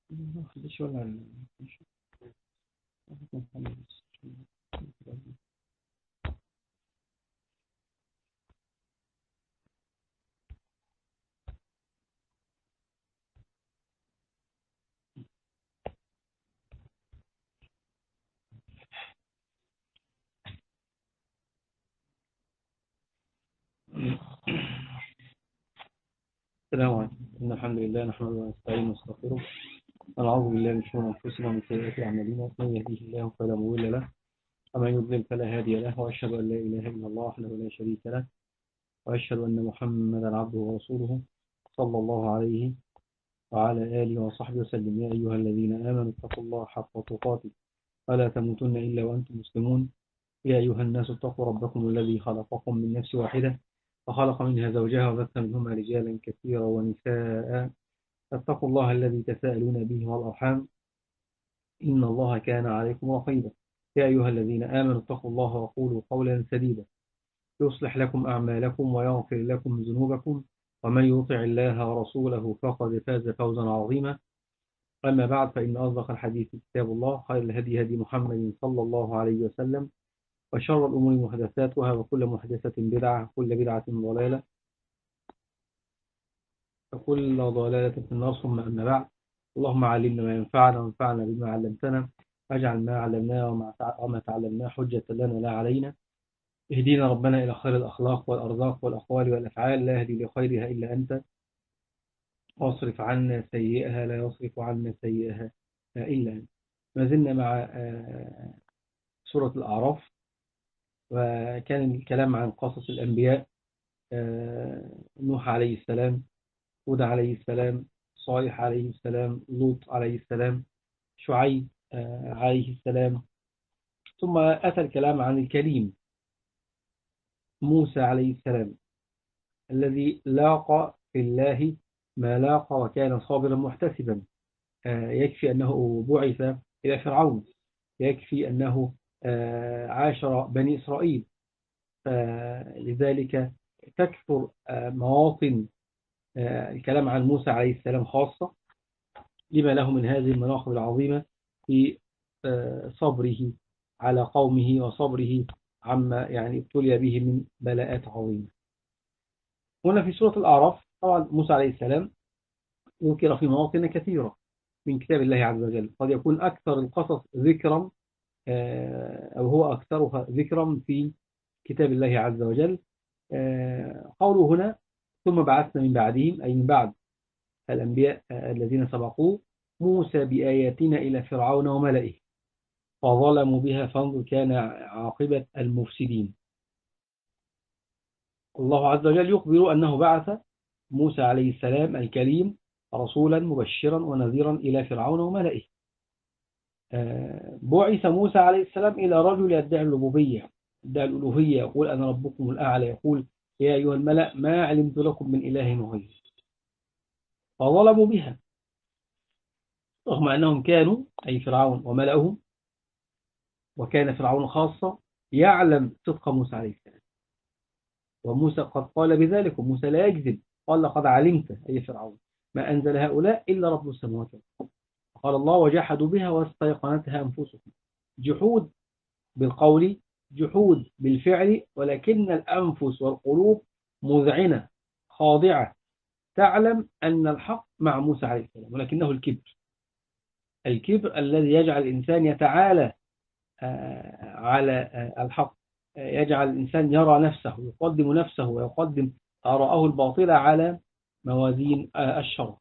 ما خليش ولا السلام عليكم. إن الحمد لله نحمده ونستعينه ونستغفره ونعوذ بالله من شرور أنفسنا ومن سيئات أعمالنا من يهديه الله فلا مضل له ومن يضلل فلا هادي له وأشهد أن لا إله إلا الله وحده لا شريك له وأشهد أن محمدا عبده ورسوله صلى الله عليه وعلى آله وصحبه وسلم. يا أيها الذين آمنوا اتقوا الله حق تقاته ولا تموتن إلا وأنتم مسلمون. يا أيها الناس اتقوا ربكم الذي خلقكم من نفس واحدة وخلق منها زوجها وبث منهما رجالا كثيرا ونساء. اتقوا الله الذي تساءلون به والأرحام إن الله كان عليكم رقيبا. يا أيها الذين آمنوا اتقوا الله وقولوا قولا سديدا يصلح لكم أعمالكم ويغفر لكم ذنوبكم ومن يطع الله ورسوله فقد فاز فوزا عظيما. أما بعد فإن أصدق الحديث كتاب الله خير الهدي هدي محمد صلى الله عليه وسلم وشر الأمور محدثاتها وكل محدثة بدعة وكل بدعة ضلالة وكل ضلالة في النار. ثم أما بعد، اللهم علمنا ما ينفعنا وانفعنا بما علمتنا واجعل ما علمناه وما تعلمناه حجة لنا لا علينا. اهدينا ربنا إلى خير الأخلاق والأرزاق والأقوال والأفعال لا يهدي لخيرها إلا أنت واصرف عنا سيئها لا يصرف عنا سيئها إلا أنت. ما زلنا مع سورة الأعراف، وكان الكلام عن قصص الأنبياء، نوح عليه السلام، هود عليه السلام، صالح عليه السلام، لوط عليه السلام، شعيب عليه السلام. ثم أتى الكلام عن الكليم موسى عليه السلام الذي لاقى في الله ما لاقى وكان صابرا محتسبا. يكفي أنه بعث إلى فرعون، يكفي أنه عاشر بني إسرائيل. لذلك تكثر مواطن الكلام عن موسى عليه السلام خاصة لما له من هذه المناقب العظيمة في صبره على قومه وصبره عما يعني ابتلي به من بلاءات عظيمة. هنا في سورة الأعراف طبعا موسى عليه السلام ذكر في مواطن كثيرة من كتاب الله عز وجل، قد يكون أكثر القصص ذكرا أو هو أكثرها ذكرا في كتاب الله عز وجل. قوله هنا ثم بعثنا من بعدهم أي من بعد الأنبياء الذين سبقوه موسى بآياتنا إلى فرعون وملئه فظلموا بها فانظر كان عاقبة المفسدين. الله عز وجل يخبر أنه بعث موسى عليه السلام الكليم رسولا مبشرا ونذيرا إلى فرعون وملئه. بعث موسى عليه السلام إلى رجل يدعي الربوبية، يدعي الألوهية، يقول أنا ربكم الأعلى، يقول يا أيها الملأ ما علمت لكم من إله غيري، فظلموا بها رغم أنهم كانوا أي فرعون وملأهم وكان فرعون خاصة يعلم صدق موسى عليه السلام، وموسى قد قال بذلك وموسى لا يكذب، قال لقد علمت أي فرعون ما أنزل هؤلاء إلا رب السماوات والأرض. قال الله وجحدوا بها واستيقنتها أنفسهم. جحود بالقول، جحود بالفعل، ولكن الأنفس والقلوب مذعنة خاضعة تعلم أن الحق مع موسى عليه السلام، ولكنه الكبر، الكبر الذي يجعل الإنسان يتعالى على الحق، يجعل الإنسان يرى نفسه، يقدم نفسه ويقدم آراءه الباطلة على موازين الشرع.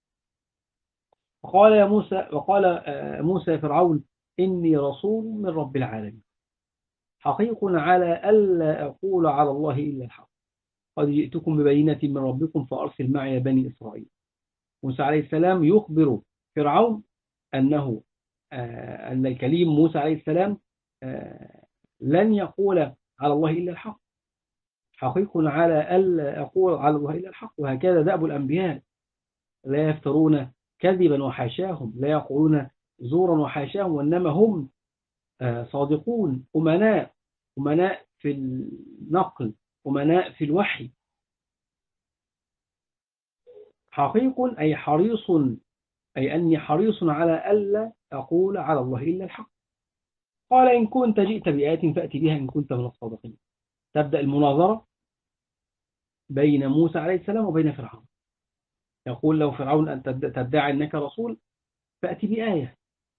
وقال يا موسى، وقال موسى فرعون إني رسول من رب العالمين حقيق على ألا أقول على الله إلا الحق قد جئتكم ببينة من ربكم فأرسل معي بني إسرائيل. موسى عليه السلام يخبر فرعون أنه أن الكليم موسى عليه السلام لن يقول على الله إلا الحق، حقيق على ألا أقول على الله إلا الحق. وهكذا دأب الأنبياء، لا يفترون كذبا وحاشاهم، لا يقولون زورا وحاشاهم، وإنما هم صادقون، أمناء، أمناء في النقل، أمناء في الوحي. حقيق أي حريص أي أني حريص على ألا أقول على الله إلا الحق. قال إن كنت جئت بآيات فأتي بها إن كنت من الصادقين. تبدأ المناظرة بين موسى عليه السلام وبين فرعون. يقول له فرعون أن تدعي أنك رسول فأتي بآية.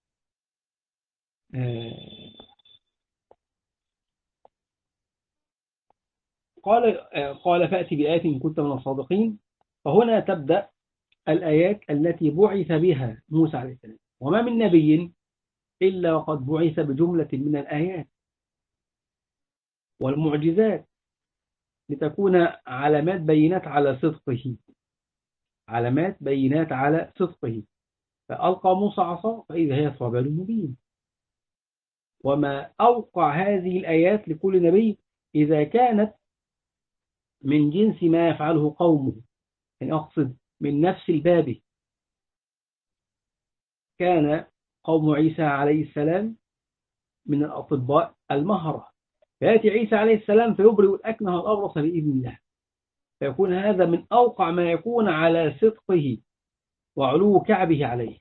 آه، قال فأتي بآية إن كنت من الصادقين. فهنا تبدأ الآيات التي بعث بها موسى عليه السلام. وما من نبي إلا وقد بعث بجملة من الآيات والمعجزات لتكون علامات بينات على صدقه، علامات بينات على صدقه. فألقى موسى عصاه فإذا هي ثعبان مبين. وما أوقع هذه الآيات لكل نبي إذا كانت من جنس ما يفعله قومه، يعني أقصد من نفس الباب. كان قوم عيسى عليه السلام من الأطباء المهرة، فيأتي عيسى عليه السلام فيبرئ الأكمه والأبرص بإذن الله، فيكون هذا من أوقع ما يكون على صدقه وعلو كعبه عليه.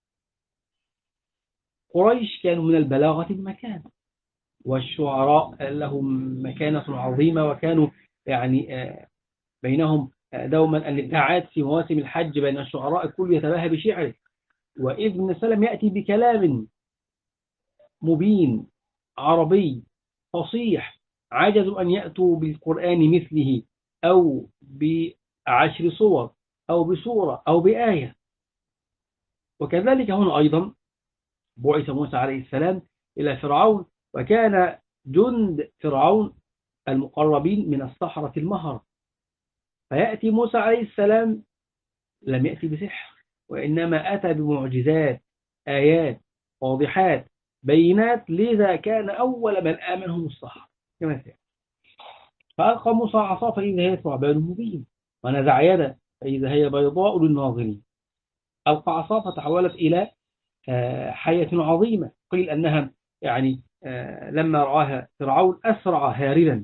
قريش كانوا من البلاغة بمكان، والشعراء لهم مكانة عظيمة، وكانوا يعني بينهم دوما الابتعاد في مواسم الحج بين الشعراء الكل يتباهى بشعره. وابن سلم يأتي بكلام مبين عربي فصيح، عجزوا أن يأتوا بالقرآن مثله أو ب10 صور أو بسورة أو بآية. وكذلك هنا أيضا بعث موسى عليه السلام إلى فرعون، وكان جند فرعون المقربين من السحرة المهرة. فيأتي موسى عليه السلام لم يأتي بسحر، وإنما أتى بمعجزات، آيات واضحات بينات، لذا كان أول من آمنهم السحرة كما سيأتي. فألقى موسى عصاه فإذا هي ثعبان مبين، ونزع يده فإذا هي بيضاء للناظرين. ألقى عصاه فتحولت إلى حية عظيمة، قيل أنها يعني لما رآها فرعون أسرع هاربا،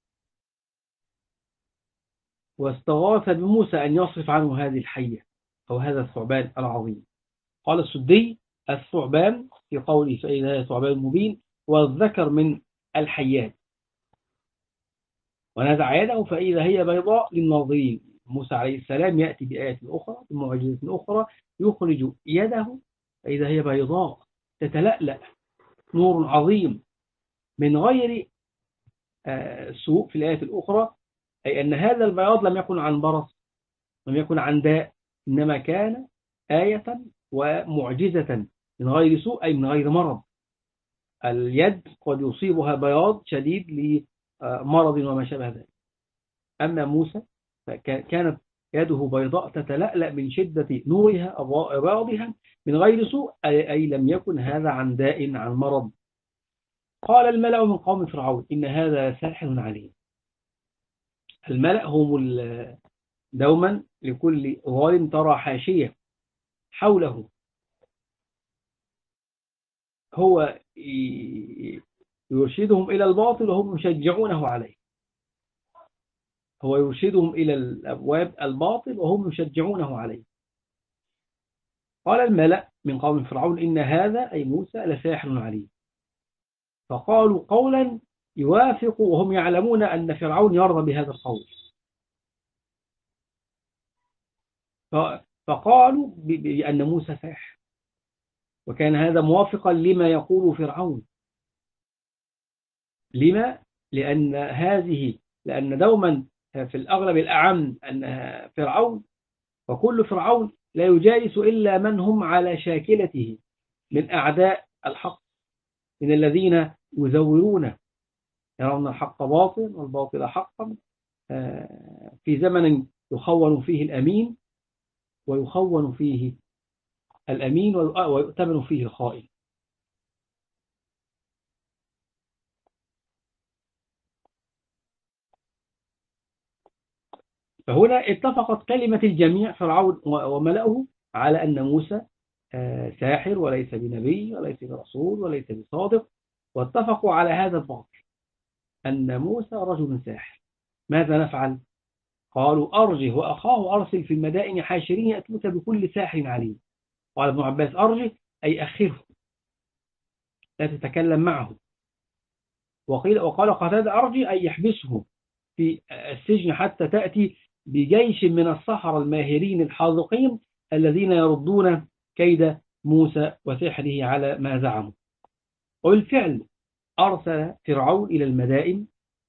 واستغاث بموسى أن يصرف عنه هذه الحية أو هذا الثعبان العظيم. قال السدي الثعبان في قوله فإذا هي ثعبان مبين والذكر من الحيات. ونزع يده فإذا هي بيضاء للناظرين. موسى عليه السلام يأتي بآية أخرى بمعجزة أخرى، يخرج يده فإذا هي بيضاء تتلألأ، نور عظيم من غير سوء. في الآية الأخرى أي أن هذا البياض لم يكن عن برص، لم يكن عن داء، إنما كان آية ومعجزة من غير سوء، أي من غير مرض. اليد قد يصيبها بياض شديد لمرض وما شابه ذلك. أما موسى فكانت يده بيضاء تتلألأ من شدة نورها بياضها من غير سوء، أي لم يكن هذا عن داء عن مرض. قال الملأ من قوم فرعون إن هذا ساحر عليم. الملأ هم دوما لكل ظالم ترى حاشية حوله، هو يرشدهم إلى الباطل وهم يشجعونه عليه، هو يرشدهم إلى الأبواب الباطل وهم يشجعونه عليه. قال الملأ من قوم فرعون إن هذا أي موسى لساحر عليم. فقالوا قولا يوافق، وهم يعلمون أن فرعون يرضى بهذا القول. فقالوا بأن موسى ساحر، وكان هذا موافقا لما يقول فرعون. لما؟ لأن دوما في الأغلب الأعم أن فرعون وكل فرعون لا يجالس إلا من هم على شاكلته من أعداء الحق، من الذين يزورون، يرون الحق باطل والباطل حقا، في زمن يخون فيه الأمين ويخون فيه الأمين ويؤتمن فيه الخائن. فهنا اتفقت كلمة الجميع فرعون وملأه على أن موسى ساحر وليس بنبي وليس برسول وليس بصادق، واتفقوا على هذا الباطل أن موسى رجل ساحر. ماذا نفعل؟ قالوا أرجه وأخاه أرسل في المدائن حاشرين يأتوك بكل ساحر عليم. قال ابن عباس أرجه أي أخره، لا تتكلم معه. وقال قتادة أرجه أي يحبسه في السجن حتى تأتي بجيش من السحرة الماهرين الحاذقين الذين يردون كيد موسى وسحره على ما زعموا. وبالفعل أرسل فرعون إلى المدائن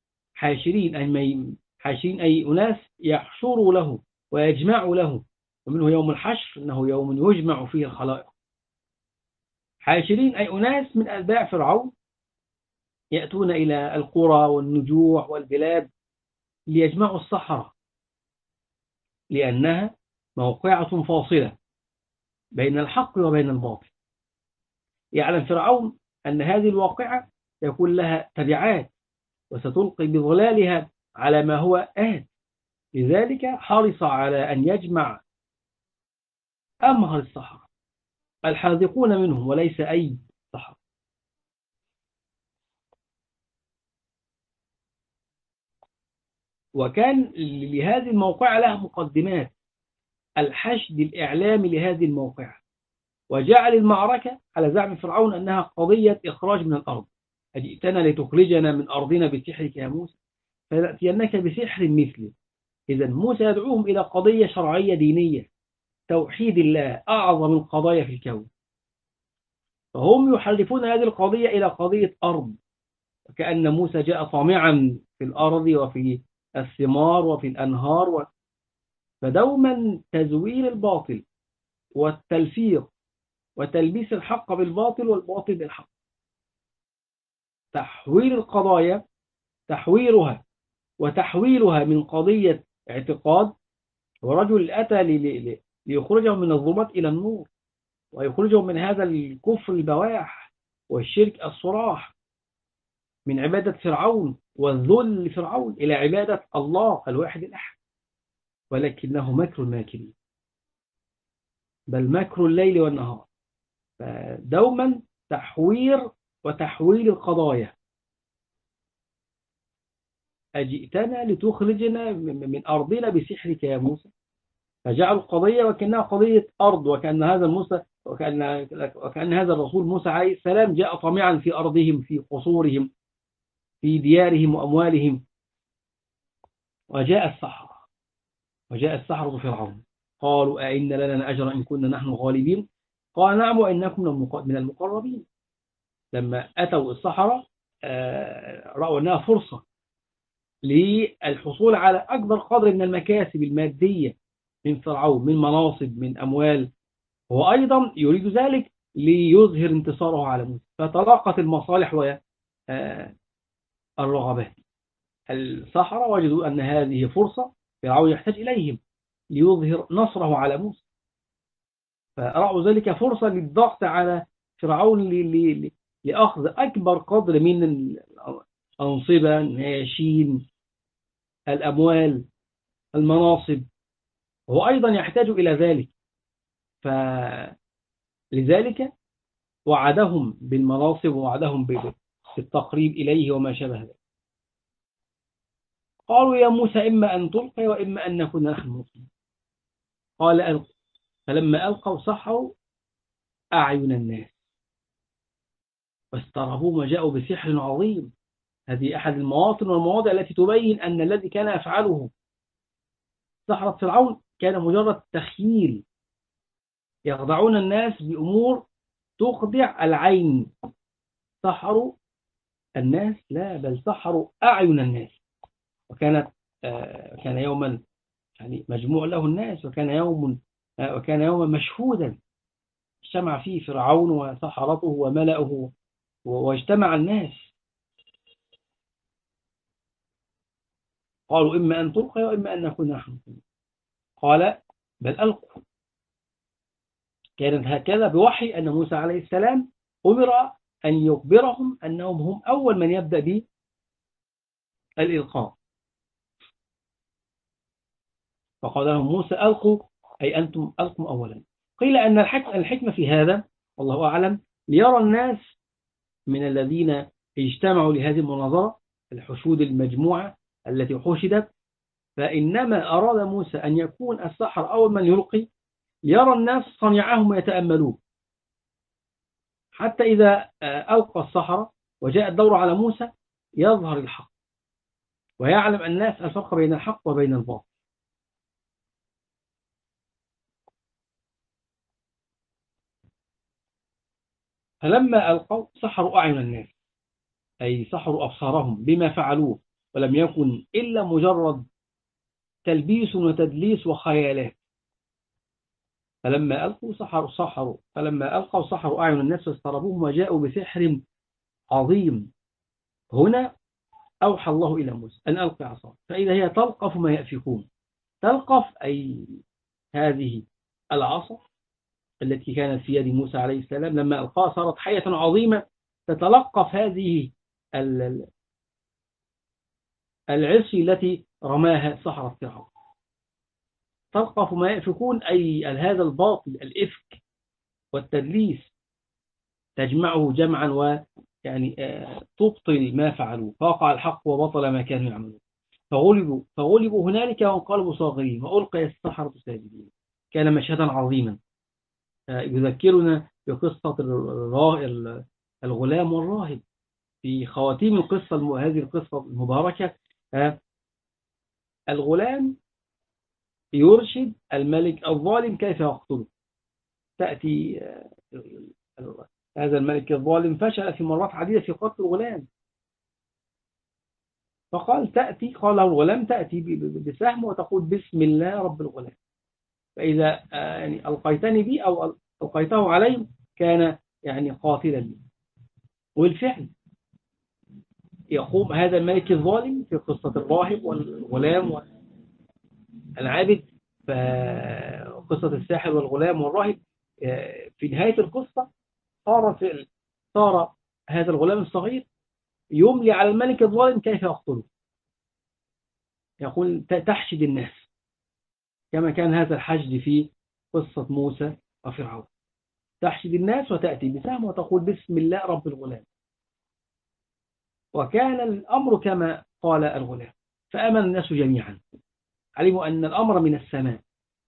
حاشرين أي أناس يحشروا له ويجمعوا له، ومنه يوم الحشر أنه يوم يجمع فيه الخلائق. حاشرين أي أناس من أتباع فرعون يأتون إلى القرى والنجوع والبلاد ليجمعوا السحرة، لأنها موقعة فاصلة بين الحق وبين الباطل. يعلم فرعون أن هذه الواقعة يكون لها تبعات وستلقي بظلالها على ما هو آت، لذلك حرص على أن يجمع أمهر السحرة الحاذقون منهم وليس أي سحرة. وكان لهذه الموقعة لها مقدمات، الحشد الإعلامي لهذه الموقعة، وجعل المعركة على زعم فرعون أنها قضية إخراج من الأرض. أجئتنا لتخرجنا من أرضنا بسحرك يا موسى فلنأتينك بسحر مثله. إذا موسى يدعوهم إلى قضية شرعية دينية، توحيد الله أعظم القضايا في الكون، فهم يحرفون هذه القضية إلى قضية أرض، وكأن موسى جاء طامعا في الأرض وفي الثمار وفي الأنهار فدوما تزوير الباطل والتلفيق وتلبيس الحق بالباطل والباطل بالحق، تحويل القضايا، تحويرها وتحويلها من قضية اعتقاد، ورجل أتى ليخرجهم من الظلمات إلى النور، ويخرجهم من هذا الكفر البواح والشرك الصراح، من عبادة فرعون والذل لفرعون إلى عبادة الله الواحد الأحد. ولكنه مكر الماكرين، بل مكر الليل والنهار، فدوما تحوير وتحويل القضايا. أجئتنا لتخرجنا من أرضنا بسحرك يا موسى، فجعلوا القضية وكأنها قضية أرض، وكأن هذا موسى وكأن هذا الرسول موسى عليه السلام جاء طامعا في أرضهم، في قصورهم، في ديارهم وأموالهم. وجاء السحرة فرعون قالوا أئن لنا أجرا إن كنا نحن غالبين قال نعم وإنكم من المقربين. لما أتوا السحرة رأوا أنها فرصة للحصول على أكبر قدر من المكاسب المادية من فرعون، من مناصب، من أموال، هو أيضا يريد ذلك ليظهر انتصاره على موسى، فتلاقت المصالح والرغبات. السحرة وجدوا أن هذه فرصة فرعون يحتاج إليهم ليظهر نصره على موسى، فرأوا ذلك فرصة للضغط على فرعون لأخذ أكبر قدر من الأنصبة، النياشين، الأموال، المناصب، هو أيضا يحتاج إلى ذلك، فلذلك وعدهم بالمناصب ووعدهم بالتقريب إليه وما شابه ذلك. قالوا يا موسى إما أن تلقي وإما أن نكون نحن الملقين قال ألقوا، فلما ألقوا سحروا أعين الناس واسترهبوا وجاءوا بسحر عظيم. هذه أحد المواطن والمواضع التي تبين أن الذي كان يفعله سحرة فرعون كان مجرد تخييل، يخدعون الناس بأمور تخدع العين. سحروا الناس لا، بل سحروا أعين الناس. كان يوما يعني مجموع له الناس، وكان يوما مشهودا اجتمع فيه فرعون وسحرته وملأه واجتمع الناس. قالوا إما أن تلقي وإما أن نكون نحن، قال بل ألقوا. كانت هكذا بوحي أن موسى عليه السلام أمر أن يخبرهم أنهم هم أول من يبدأ بالإلقاء. فقال لهم موسى ألقوا أي أنتم ألقوا أولا. قيل أن الحكمة في هذا والله أعلم ليرى الناس من الذين اجتمعوا لهذه المناظرة، الحشود المجموعة التي حشدت، فإنما أراد موسى أن يكون السحر أول من يلقي ليرى الناس صنيعهم ويتأملوه، حتى إذا ألقى السحرة وجاء الدور على موسى يظهر الحق، ويعلم الناس الفرق بين الحق وبين الباطل. فلما ألقوا سحروا أعين الناس، أي سحروا أبصارهم بما فعلوه، ولم يكن إلا مجرد تلبيس وتدليس وخيالات. فلما ألقوا سحروا أعين الناس واستربوهم وجاءوا بسحر عظيم. هنا أوحى الله إلى موسى أن ألقي عصاك فإذا هي تلقف ما يأفكون. تلقف أي هذه العصا التي كانت في يد موسى عليه السلام لما ألقاها صارت حية عظيمة تتلقف هذه العصي التي رماها سحرة فرعون. تلقف ما يأفكون أي هذا الباطل الإفك والتدليس، تجمعه جمعا ويعني تبطل ما فعلوه، فوقع الحق وبطل ما كانوا يعملون. فغلبوا هنالك وانقلبوا صاغرين وألقي السحرة ساجدين. كان مشهدا عظيما يذكرنا بقصة الغلام والراهب في خواتيم القصة، هذه القصة المباركة. الغلام يرشد الملك الظالم كيف يقتله. تأتي هذا الملك الظالم فشل في مرات عديدة في قتل الغلام، فقال قال له الغلام تأتي بسهم وتقول بسم الله رب الغلام، فإذا يعني ألقيتني بي أو ألقيته علي كان يعني قاتلا لي. والفعل يقوم هذا الملك الظالم في قصة الراهب والغلام والعابد، فقصة الساحر والغلام والراهب في نهاية القصة صار هذا الغلام الصغير يملي على الملك الظالم كيف يقتله. يقول تحشد الناس كما كان هذا الحشد في قصة موسى وفرعون. تحشد الناس وتأتي بسهم وتقول بسم الله رب الغلام. وكان الأمر كما قال الغلام، فآمن الناس جميعا، علموا أن الأمر من السماء،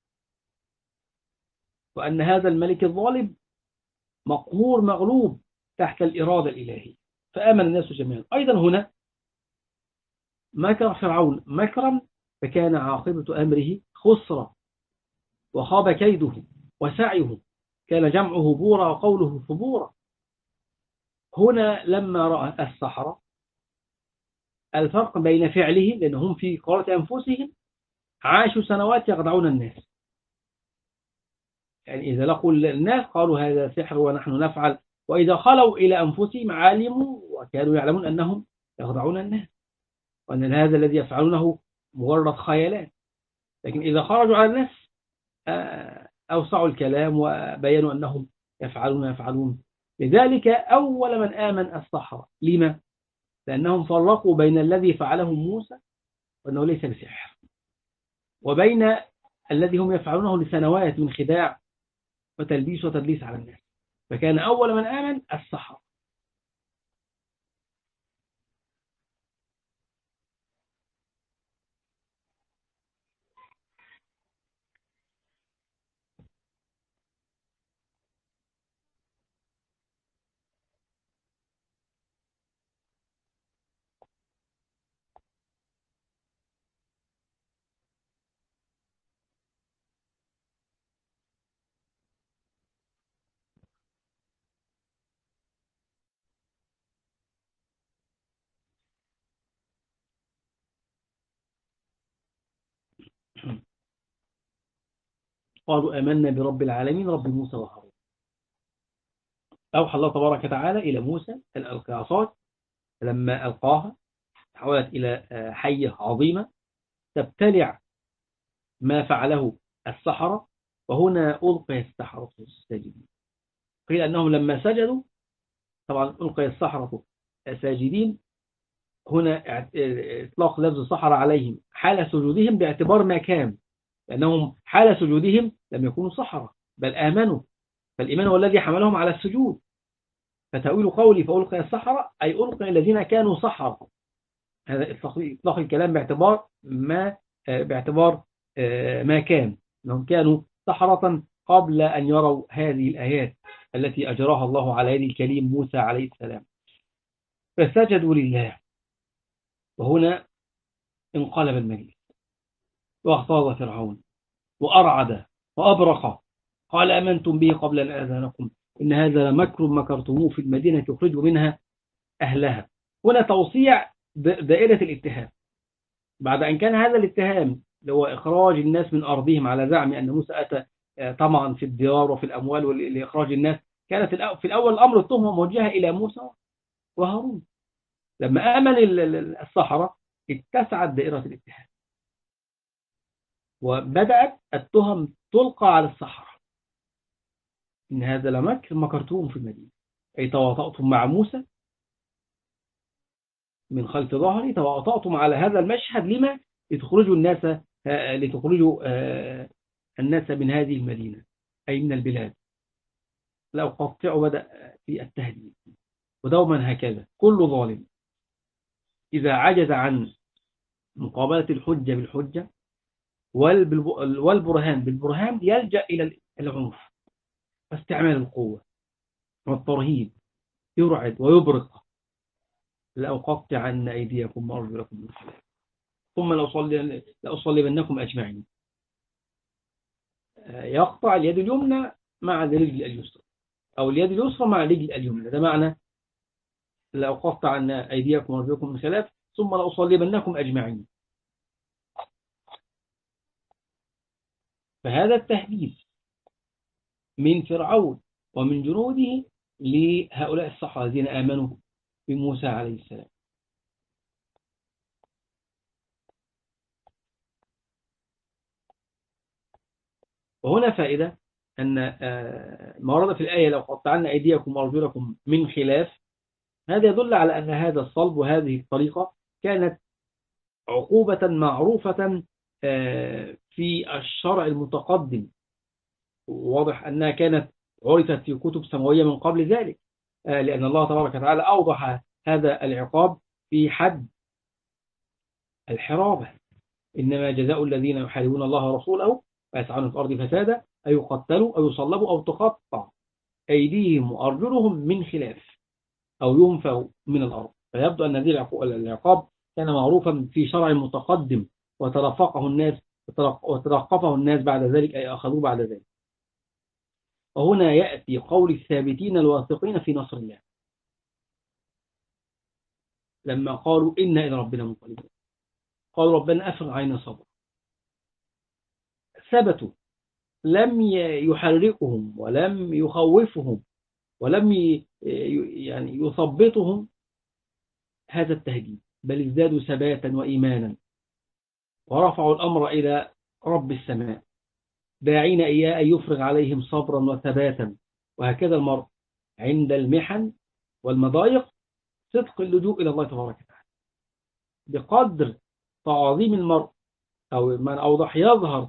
وأن هذا الملك الظالم مقهور مغلوب تحت الإرادة الإلهية، فآمن الناس جميعا. أيضا هنا مكر فرعون مكرا فكان عاقبة أمره خسرة، وخاب كيده وسعيه، كان جمعه بورا وقوله ثبورا. هنا لما رأى السحرة الفرق بين فعلهم، لأنهم في قرارة أنفسهم عاشوا سنوات يخدعون الناس، يعني إذا لقوا الناس قالوا هذا سحر ونحن نفعل، وإذا خلوا إلى أنفسهم علموا وكانوا يعلمون أنهم يخدعون الناس وأن هذا الذي يفعلونه مجرد خيالات. لكن إذا خرجوا على الناس أوسعوا الكلام وبينوا أنهم يفعلون. لذلك أول من آمن السحرة. لما؟ لأنهم فرقوا بين الذي فعله موسى وأنه ليس بسحر، وبين الذي هم يفعلونه لسنوات من خداع وتدليس على الناس. فكان أول من آمن السحرة. قالوا آمنا برب العالمين رب موسى وهارون. أوحى الله تبارك وتعالى إلى موسى أن ألقى عصاك، فلما ألقاها تحولت إلى حية عظيمة تبتلع ما فعله السحرة. وهنا ألقي السحرة الساجدين. قيل أنهم لما سجدوا، طبعا ألقي السحرة ساجدين، هنا إطلاق لفظ السحرة عليهم حال سجودهم باعتبار ما كان، لأنهم حال سجودهم لم يكونوا سحرة بل آمنوا، فالإيمان هو الذي حملهم على السجود. فتأويل قولي فألقي السحرة أي ألقي الذين كانوا سحرة. هذا إطلاق الكلام باعتبار ما كان، أنهم كانوا سحرة قبل أن يروا هذه الآيات التي أجراها الله على يد الكليم موسى عليه السلام، فسجدوا لله. وهنا انقلب المجلس، واغتاظ فرعون وأرعد وأبرق، قال آمنتم به قبل أن آذن لكم إن هذا لمكر مكرتموه في المدينة تخرجوا منها أهلها. هنا توسيع دائرة الاتهام، بعد أن كان هذا الاتهام اللي هو إخراج الناس من أرضهم على زعم أن موسى أتى طمعا في الديار وفي الأموال لإخراج الناس. كانت في الأول الأمر التهمة موجهة إلى موسى وهارون. لما آمن السحرة اتسعت دائرة الاتهام، وبدأت التهم تلقى على السحرة إن هذا لمكر مكرتوهم في المدينة، أي تواطأتم مع موسى من خلف ظهري، تواطأتم على هذا المشهد لما لتخرجوا الناس، لتخرجوا الناس من هذه المدينة أي من البلاد. لو قطعوا بدأ في التهديد. ودوما هكذا كل ظالم إذا عجز عن مقابلة الحجة بالحجة والبرهان بالبرهان يلجأ إلى العنف واستعمال القوة والترهيب، يرعد ويبرق. لأقطعن أيديكم وأرجلكم من خلاف ثم لأصلبنكم أجمعين. يقطع اليد اليمنى مع الرجل اليسرى، أو اليد اليسرى مع الرجل اليمنى، ده معنى لأقطعن أيديكم وأرجلكم من خلاف ثم لأصلبنكم أجمعين. فهذا التهديد من فرعون ومن جنوده لهؤلاء السحرة الذين آمنوا بموسى عليه السلام. وهنا فائدة أن ما ورد في الآية لو قطعنا أيديكم وأرجلكم من خلاف، هذا يدل على أن هذا الصلب وهذه الطريقة كانت عقوبة معروفة في الشرع المتقدم. واضح أنها كانت عرفت في كتب سماوية من قبل ذلك، لأن الله تبارك وتعالى أوضح هذا العقاب في حد الحرابة. إنما جزاء الذين يحاربون الله ورسوله ويسعون في الأرض فسادا أن يقتلوا أو يصلبوا أو تقطع أيديهم وأرجلهم من خلاف أو ينفوا من الأرض. فيبدو أن هذه العقاب كان معروفا في شرع متقدم وتلقفه الناس بعد ذلك، أي أخذوه بعد ذلك. وهنا يأتي قول الثابتين الواثقين في نصر الله لما قالوا إنا إلى ربنا منقلبون، قالوا ربنا أفرغ علينا صبرا. ثبتوا، لم يحركهم ولم يخوفهم ولم يعني يثبطهم هذا التهديد، بل ازدادوا ثباتا وإيمانا ورفعوا الأمر إلى رب السماء داعين إياه أن يفرغ عليهم صبرا وثباتا. وهكذا المرء عند المحن والمضايق صدق اللجوء إلى الله تبارك وتعالى بقدر تعظيم المرء، أو من أوضح يظهر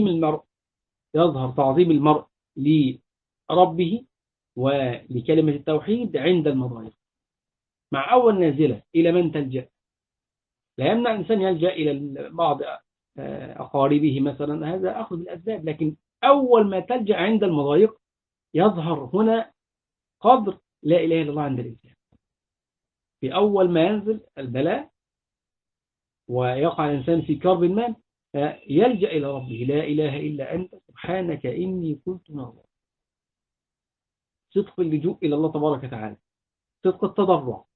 تعظيم المرء لربه ولكلمة التوحيد عند المضايق. مع أول نازلة إلى من تلجأ؟ لا يمنع الإنسان يلجأ إلى بعض أقاربه مثلا، هذا أخذ الأسباب، لكن أول ما تلجأ عند المضايق يظهر هنا قدر لا إله إلا الله عند الإنسان. في أول ما ينزل البلاء ويقع الإنسان في كرب ما يلجأ إلى ربه، لا إله إلا أنت سبحانك إني كنت من الظالمين. صدق اللجوء إلى الله تبارك وتعالى، صدق التضرع،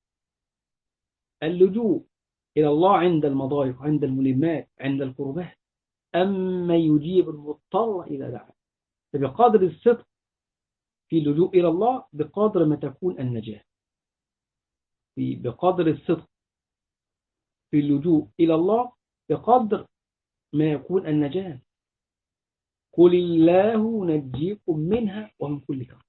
اللجوء إلى الله عند المضايق، عند الملمات، عند الكربات. أما يجيب المضطر إذا دعا. فبقدر الصدق في اللجوء إلى الله بقدر ما تكون النجاة، بقدر الصدق في اللجوء إلى الله بقدر ما يكون النجاة. قل الله نجيكم منها ومن كل كرب.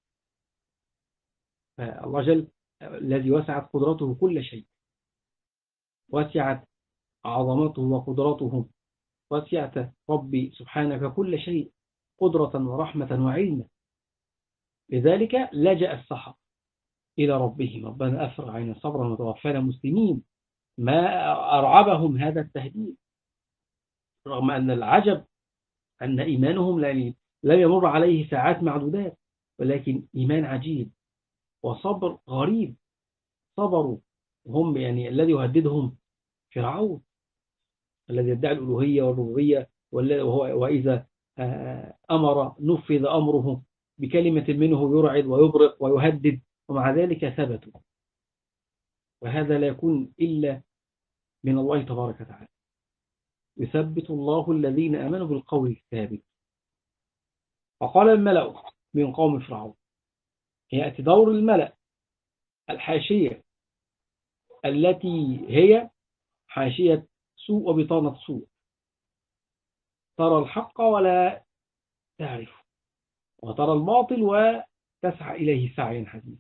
فالله جل الذي وسعت قدرته كل شيء، وسعت عظمته وقدرته، وسعت ربي سبحانك كل شيء قدرة ورحمة وعلما. لذلك لجأ السحرة إلى ربهم، ربنا أفرغ علينا صبرا وتوفانا مسلمين. ما أرعبهم هذا التهديد، رغم أن العجب أن إيمانهم لم يمر عليه ساعات معدودات، ولكن إيمان عجيب وصبر غريب. صبروا هم، يعني الذي يهددهم فرعون الذي يدعي الألوهية والربوبية، وإذا أمر نفذ أمره بكلمة منه يرعد ويبرق ويهدد، ومع ذلك ثبتوا. وهذا لا يكون إلا من الله تبارك وتعالى. يثبت الله الذين آمنوا بالقول الثابت. فقال الملأ من قوم فرعون، يأتي دور الملأ الحاشية التي هي حاشية سوء وبطانة سوء، ترى الحق ولا تعرف، وترى الباطل وتسعى إليه سعيا حثيثا.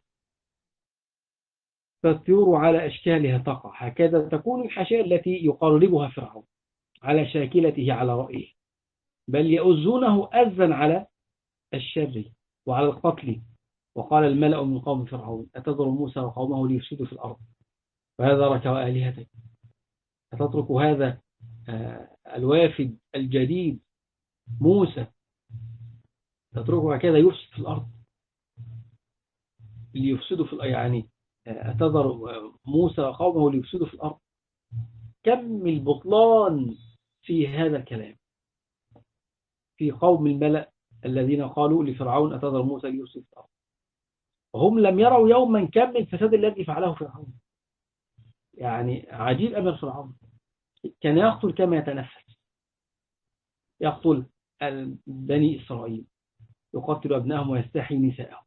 فالطيور على أشكالها تقع، هكذا تكون الحاشية التي يقربها فرعون على شاكلته على رأيه، بل يؤزونه أزا على الشر وعلى القتل. وقال الملأ من قوم فرعون أتذر موسى وقومه ليفسدوا في الأرض ويذرك وآلهتك. أتترك هذا الوافد الجديد موسى، تتركه هكذا يفسد في الأرض، ليفسدوا في الأرض، يعني أتذر موسى وقومه ليفسدوا في الأرض. كم البطلان في هذا الكلام في قوم الملأ الذين قالوا لفرعون أتذر موسى ليفسد في الأرض، وهم لم يروا يوما كم الفساد الذي فعله فرعون. يعني عجيب أمر فرعون، كان يقتل كما يتنفس، يقتل بني إسرائيل، يقتل أبنائهم ويستحيي نساءهم.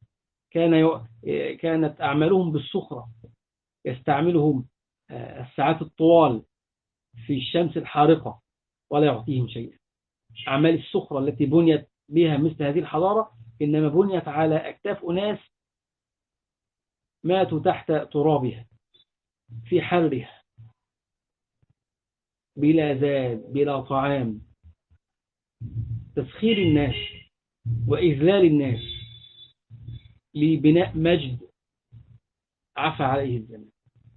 كانت أعمالهم بالسخرة، يستعملهم الساعات الطوال في الشمس الحارقة ولا يعطيهم شيئا. أعمال السخرة التي بنيت بها مثل هذه الحضارة إنما بنيت على أكتاف أناس ماتوا تحت ترابها في حرها، بلا زاد بلا طعام، تسخير الناس وإذلال الناس لبناء مجد عفى عليه الزمان.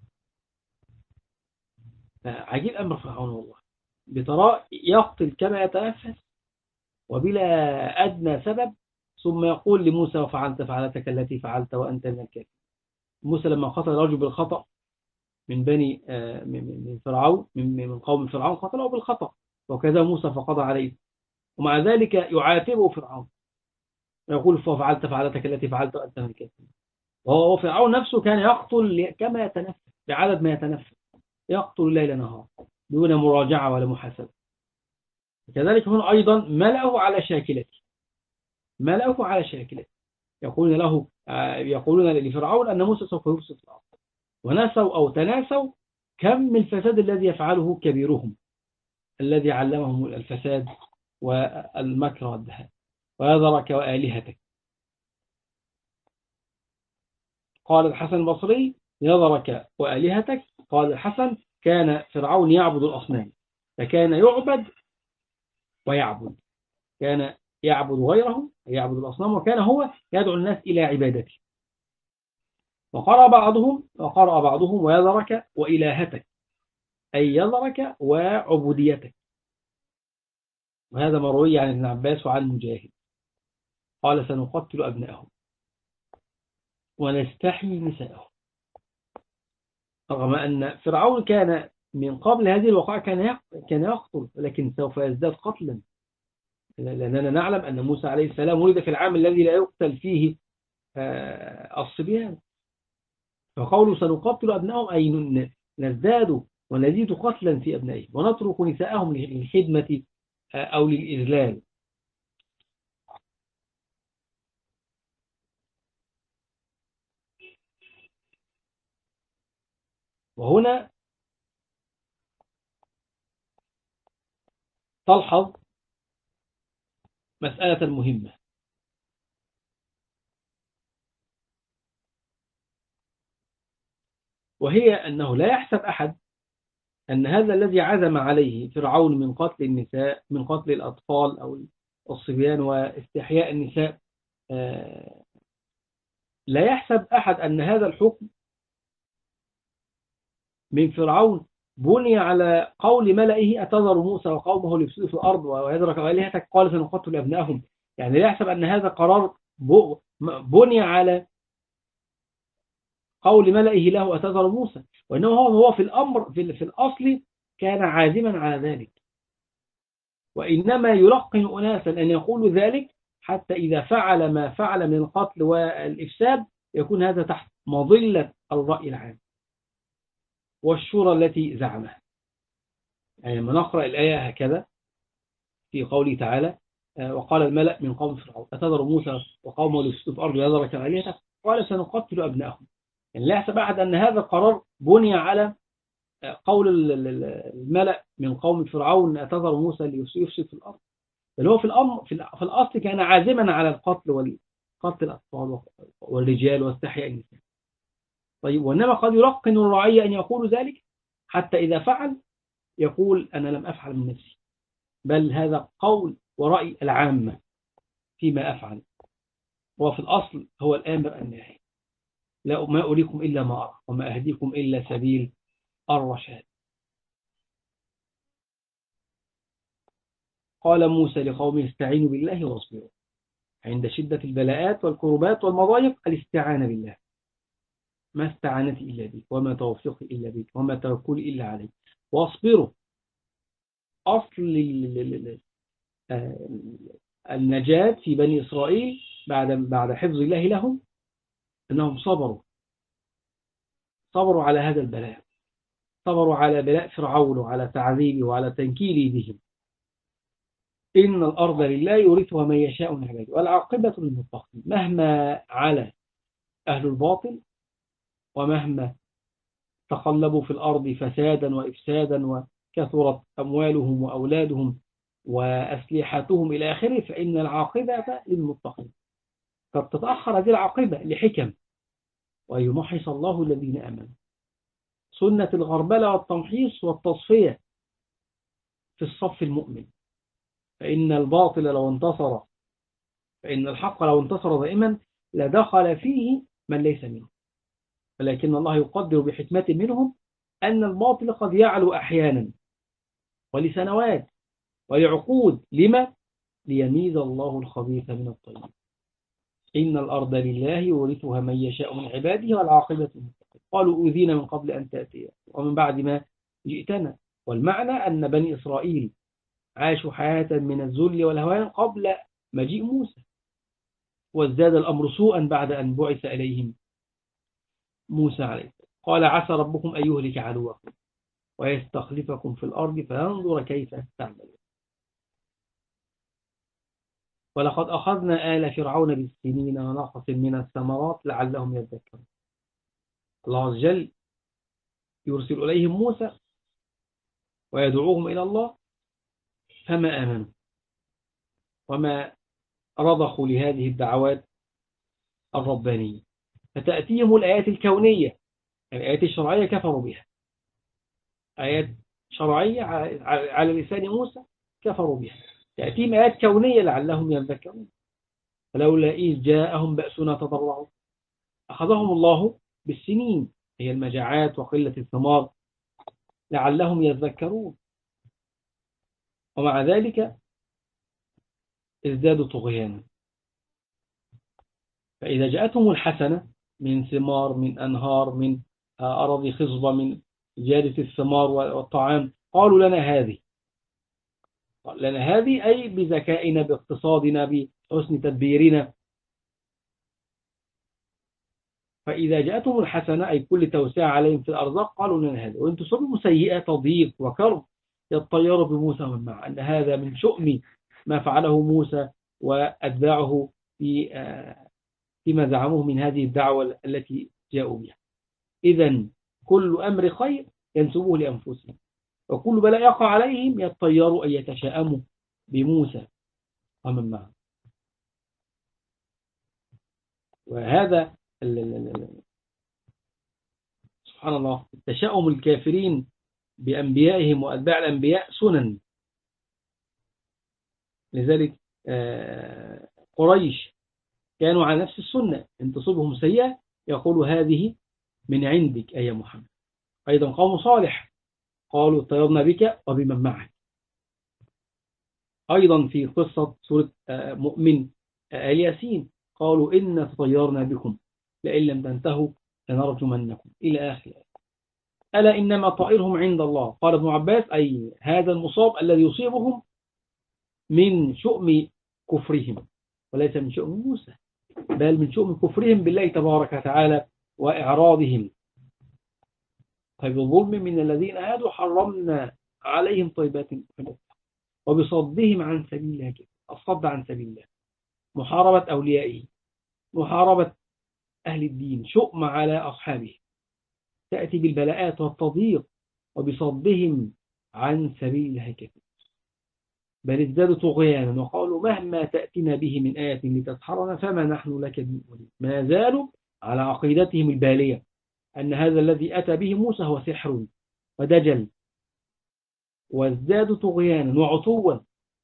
عجيب أمر فرعون والله، بترى يقتل كما يتنفس وبلا أدنى سبب، ثم يقول لموسى وفعلت فعلتك التي فعلت وأنت من الكافرين. موسى لما قتل رجل بالخطأ من بني من فرعون، من قوم فرعون، قتله بالخطأ، وكذا موسى فقضى عليه، ومع ذلك يعاتبه فرعون ويقول ففعلت فعلتك التي فعلت وأنت من الكافرين. وهو فرعون نفسه كان يقتل كما يتنفس، بعدد ما يتنفس، يقتل ليل نهار دون مراجعة ولا محاسبة. كذلك هنا أيضا ملأه على شاكلته، ملأه على شاكلته، يقولون لفرعون أن موسى سوف يفسد في الأرض، ونسوا أو تناسوا كم الفساد الذي يفعله كبيرهم الذي علمهم الفساد والمكر والدهاء. ويذرك وآلهتك. قال الحسن البصري يذرك وآلهتك. قال الحسن كان فرعون يعبد الأصنام، فكان يعبد ويعبد، كان يعبد غيره، يعبد الأصنام، وكان هو يدعو الناس إلى عبادته. وقرأ بعضهم ويذرك وإلهتك، أي يذرك وعبوديتك. وهذا مروي عن ابن عباس وعن مجاهد قال سنقتل أبنائهم ونستحيي نساءهم. رغم أن فرعون كان من قبل هذه الوقائع كان يقتل، لكن سوف يزداد قتلا، لأننا نعلم أن موسى عليه السلام ولد في العام الذي لا يقتل فيه الصبيان. فقوله سنقتل أبنائهم أي نزداد ونزيد قتلا في أبنائهم ونترك نساءهم للخدمة أو للإذلال. وهنا تلحظ مسألة مهمة، وهي أنه لا يحسب أحد أن هذا الذي عزم عليه فرعون من قتل النساء، من قتل الأطفال أو الصبيان واستحياء النساء، لا يحسب أحد أن هذا الحكم من فرعون بني على قول ملئه أتذر موسى وقومه ليفسدوا في الأرض ويذرك وآلهتك قال سنقتل أبنائهم. يعني لا يحسب أن هذا قرار بني على قول ملئه له أتذر موسى، وإنه هو في الأمر في الأصل كان عازما على ذلك، وإنما يلقن أناسا أن يقولوا ذلك حتى إذا فعل ما فعل من القتل والإفساد يكون هذا تحت مظلة الرأي العام والشورى التي زعمها. يعني لما نقرأ الآية هكذا في قوله تعالى وقال الملأ من قوم فرعون أتذر موسى وقومه ليفسدوا في الأرض ويذرك آلهته قال سنقتل أبناءهم. يعني لا يحسب أحد أن هذا القرار بني على قول الملأ من قوم فرعون أتذر موسى ليفسد في الأرض، بل هو في الأصل كان عازما على القتل وقتل الأطفال والرجال واستحياء النساء. طيب وإنما قد يلقن الرعية أن يقولوا ذلك حتى إذا فعل يقول أنا لم أفعل من نفسي، بل هذا قول ورأي العامة فيما أفعل، وفي الأصل هو الآمر الناهي. لا ما أريكم إلا ما أرى وما أهديكم إلا سبيل الرشاد. قال موسى لقومه استعينوا بالله واصبروا. عند شدة البلاءات والكربات والمضايق الاستعانة بالله، ما استعانتي إلا بك وما توفيقي إلا بك وما توكلي إلا عليك. واصبروا، أصل النجاة في بني إسرائيل بعد حفظ الله لهم أنهم صبروا على هذا البلاء، صبروا على بلاء فرعون وعلى تعذيبه وعلى تنكيله بهم. إن الأرض لله يورثها من يشاء من عباده والعاقبة للمتقين. مهما على أهل الباطل ومهما تقلبوا في الأرض فسادا وإفسادا وكثرت أموالهم وأولادهم وأسلحتهم إلى آخره، فإن العاقبة للمتقين. قد تتأخر هذه العاقبة لحكم، ويمحص الله الذين آمنوا. سنة الغربلة والتمحيص والتصفية في الصف المؤمن. فإن الباطل لو انتصر، فإن الحق لو انتصر دائما لدخل فيه من ليس منه، ولكن الله يقدر بحكمة منهم أن الباطل قد يعلو أحيانا ولسنوات ولعقود. لما؟ ليميز الله الخبيث من الطيب. إن الأرض لله يورثها من يشاء من عباده والعاقبة للمتقين. قالوا أوذينا من قبل أن تأتي ومن بعد ما جئتنا. والمعنى أن بني إسرائيل عاشوا حياة من الذل والهوان قبل مجيء موسى، وازداد الأمر سوءا بعد أن بعث إليهم موسى عليه. قال عسى ربكم أن يهلك عدوكم ويستخلفكم في الأرض فينظر كيف تعملون. ولقد أخذنا آل فرعون بالسنين ونقص من الثمرات لعلهم يذكرون. الله عز وجل يرسل إليهم موسى ويدعوهم إلى الله فما آمنوا وما رضخوا لهذه الدعوات الربانية، فتأتيهم الآيات الكونية. الآيات الشرعية كفروا بها، آيات شرعية على لسان موسى كفروا بها. تأتيهم آيات كونية لعلهم يذكرون. فلولا إذ جاءهم بأسنا تضرعوا أخذهم الله بالسنين، هي المجاعات وقلة الثمار، لعلهم يذكرون. ومع ذلك ازدادوا طغيانا. فإذا جاءتهم الحسنة من ثمار، من أنهار، من أراضي خصبة، من زيادة الثمار والطعام، قالوا لنا هذه أي بذكائنا باقتصادنا بحسن تدبيرنا. فإذا جاءتهم الحسنة أي كل توسعة عليهم في الأرزاق قالوا لنا هذا. وإن تصبهم سيئة تضييق وكرب يطيروا بموسى ومن معه، أن هذا من شؤم ما فعله موسى وأتباعه فيما زعموه من هذه الدعوة التي جاءوا بها. إذن كل أمر خير ينسبوه لأنفسهم، وكل بلاء يقع عليهم يطيروا أن يتشاءموا بموسى ومن معه. وهذا سبحان الله التشاؤم الكافرين بأنبيائهم وأتباع الأنبياء سنن. لذلك قريش كانوا على نفس السنة، إن تصبهم سيئة يقولوا هذه من عندك أي محمد. أيضا قوم صالح قالوا طيرنا بك وبمن معك. أيضا في قصة سورة مؤمن آل ياسين قالوا إنا تطيرنا بكم لئن لم تنتهوا لنرجمنكم إلى آخر. ألا إنما طائرهم عند الله. قال ابن عباس أي هذا المصاب الذي يصيبهم من شؤم كفرهم، وليس من شؤم موسى، بل من شؤم كفرهم بالله تبارك وتعالى وإعراضهم. فبظلم من الذين هادوا حرمنا عليهم طيبات وبصدهم عن سبيل الله. الصد عن سبيل الله، محاربة أوليائه، محاربة أهل الدين، شؤم على أصحابه، تأتي بالبلاءات والتضييق وبصدهم عن سبيل الله كثير. بل ازدادوا طغيانا وقالوا مهما تأتنا به من آية لتسحرنا فما نحن لك بمؤمنين. ما زالوا على عقيدتهم البالية أن هذا الذي أتى به موسى هو سحر ودجل، وازدادوا طغيانا وعتوا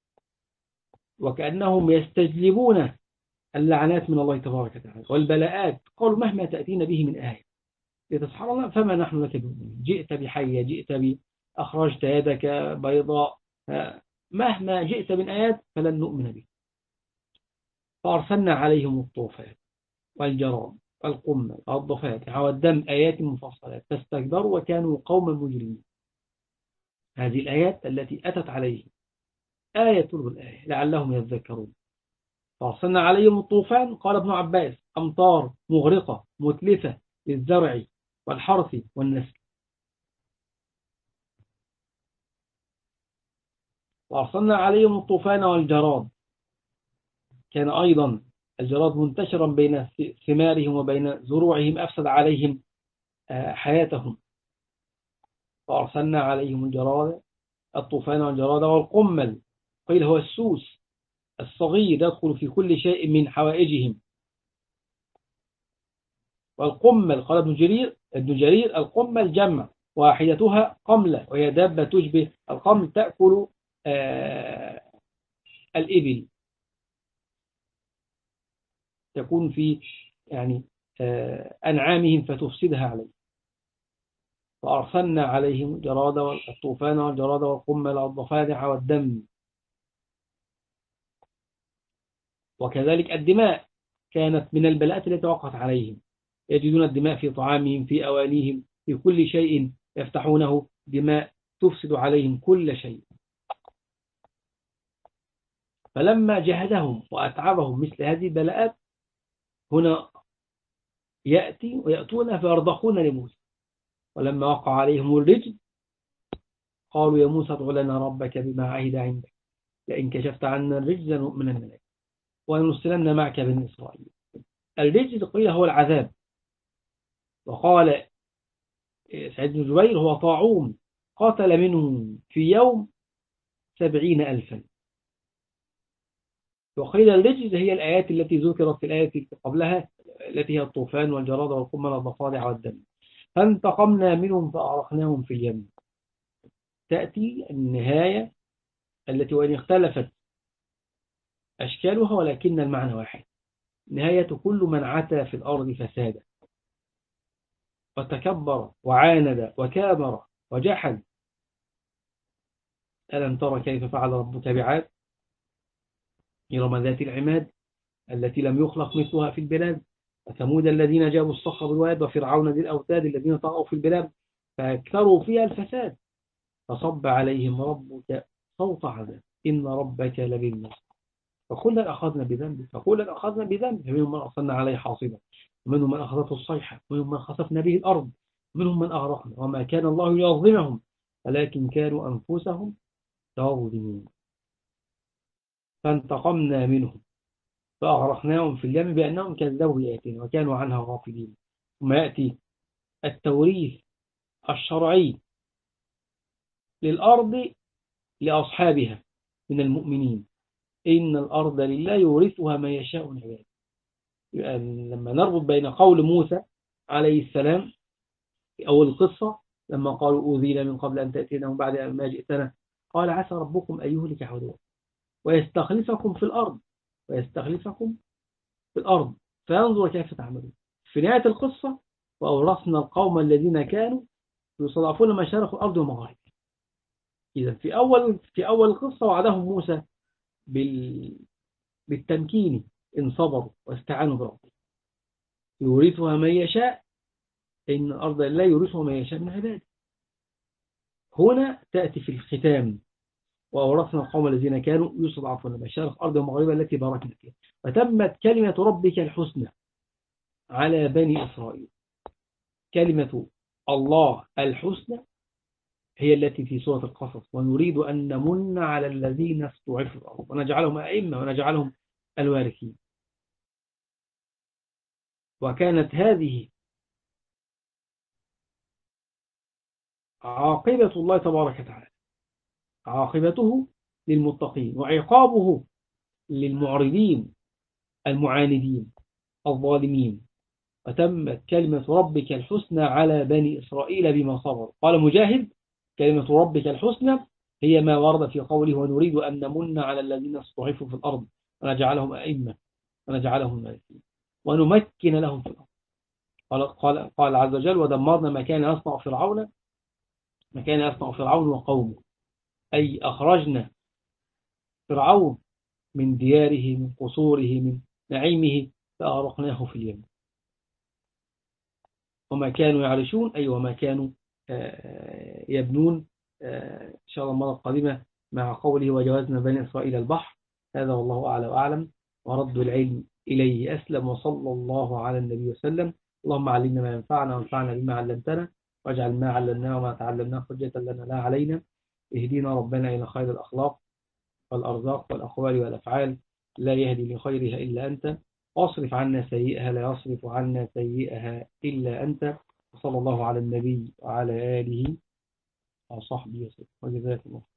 وكأنهم يستجلبون اللعنات من الله تبارك وتعالى والبلاءات. قالوا مهما تأتينا به من آية لتسحرنا فما نحن لك بمؤمنين. جئت بحية، جئت أخرجت يدك بيضاء، مهما جئت من آيات فلن نؤمن به. فأرسلنا عليهم الطوفان والجراد والقمل والضفادع والدم آيات مفصلات فاستكبروا وكانوا قوما مجرمين. هذه الآيات التي أتت عليهم آية تلغي الآية لعلهم يذكرون. فأرسلنا عليهم الطوفان. قال ابن عباس أمطار مغرقة متلفة للزرع والحرث والنسل. وأرسلنا عليهم الطوفان والجراد. كان أيضا الجراد منتشرا بين ثمارهم وبين زروعهم أفسد عليهم حياتهم. فأرسلنا عليهم الجراد، الطوفان والجراد والقمل. قيل هو السوس الصغير يدخل في كل شيء من حوائجهم. والقمل قال ابن جرير القمل جمع واحدتها قملة، وهي دابة تشبه القمل تأكل الإبل، تكون في يعني أنعامهم فتفسدها عليه. فأرسلنا عليهم الجراد والطوفان والجراد والقمل والضفادع والدم. وكذلك الدماء كانت من البلاءات التي وقعت عليهم. يجدون الدماء في طعامهم، في أوانيهم، في كل شيء يفتحونه دماء تفسد عليهم كل شيء. فلما جهدهم وأتعبهم مثل هذه البلاءات هنا يأتون فيرضخون لموسى. ولما وقع عليهم الرجل قالوا يا موسى ادع لنا ربك بما عهد عندك لئن كشفت عنا الرجز لنؤمنن لك ولنرسلن معك بني إسرائيل. الرجز قيل هو العذاب. وقال سعيد بن جبير هو طاعون قاتل منهم في يوم 70,000. وقيل الرجز هي الآيات التي ذكرت في الآية قبلها التي هي الطوفان والجراد والقمل والضفادع والدم. فانتقمنا منهم فأغرقناهم في اليم. تأتي النهاية التي وإن اختلفت أشكالها ولكن المعنى واحد. نهاية كل من عتى في الأرض فسادا وتكبر وعاند وكابر وجحد. ألم تر كيف فعل ربك بعاد إرم ذات العماد التي لم يخلق مثلها في البلاد وثمود الذين جابوا الصخر بالواد وفرعون ذي الأوتاد الذين طغوا في البلاد فأكثروا فيها الفساد فصب عليهم ربك صوت عذاب إن ربك لبالمرصاد. فكلا أخذنا بذنب فمنهم من أرسلنا عليه حاصبا ومنهم من أخذته الصيحة ومنهم من خسفنا به الأرض ومنهم من أغرقنا وما كان الله ليظلمهم ولكن كانوا أنفسهم يظلمون. فانتقمنا منهم فأغرقناهم في اليم بأنهم كذبوا بآياتنا وكانوا عنها غافلين. ثم يأتي التوريث الشرعي للأرض لأصحابها من المؤمنين. إن الأرض لله يورثها من يشاء من عباده. لما نربط بين قول موسى عليه السلام في أول القصة لما قالوا أوذينا من قبل أن تأتينا ومن بعد ما جئتنا قال عسى ربكم أن يهلك عدوكم ويستخلفكم في الأرض فينظر كيف تعملون. في نهاية القصة وأورثنا القوم الذين كانوا يستضعفون مشارق الأرض ومغاربها. إذا في أول القصة وعدهم موسى بال... بالتمكين إن صبروا واستعانوا بربهم. يورثها من يشاء، إن الأرض لا يورثها من يشاء من عباده. هنا تأتي في الختام: وأورثنا القوم الذين كانوا يستضعفون مشارق الأرض ومغاربها التي باركنا فيها وتمت كلمة ربك الحسنى على بني إسرائيل. كلمة الله الحسنى هي التي في سورة القصص: ونريد أن نمن على الذين استضعفوا في الأرض ونجعلهم أئمة ونجعلهم الوارثين. وكانت هذه عاقبة الله تبارك وتعالى، عاقبته للمتقين وعقابه للمعرضين المعاندين الظالمين. وتمت كلمة ربك الحسنى على بني إسرائيل بما صبروا. قال مجاهد: كلمة ربك الحسنى هي ما ورد في قوله: ونريد أن نمن على الذين استضعفوا في الأرض ونجعلهم أئمة ونجعلهم الوارثين ونمكن لهم في الأرض. قال عز وجل: ودمرنا ما كان يصنع فرعون وقومه، أي أخرجنا فرعون من دياره، من قصوره، من نعيمه، فأغرقناه في اليم. وما كانوا يعرشون، أي وما كانوا يبنون. إن شاء الله المرة القادمة مع قوله: وجوزنا بني إسرائيل البحر. هذا والله أعلى وأعلم، ورد العلم إليه أسلم، وصلى الله على النبي وسلم. اللهم علمنا ما ينفعنا وانفعنا بما علمتنا، واجعل ما علمناه وما تعلمناه حجة لنا لا علينا. اهدينا ربنا إلى خير الأخلاق والأرزاق والأقوال والأفعال، لا يهدي لخيرها إلا أنت، واصرف عنا سيئها لا يصرف عنا سيئها إلا أنت. وصلى الله على النبي وعلى آله وصحبه وسلم، وجزاكم الله.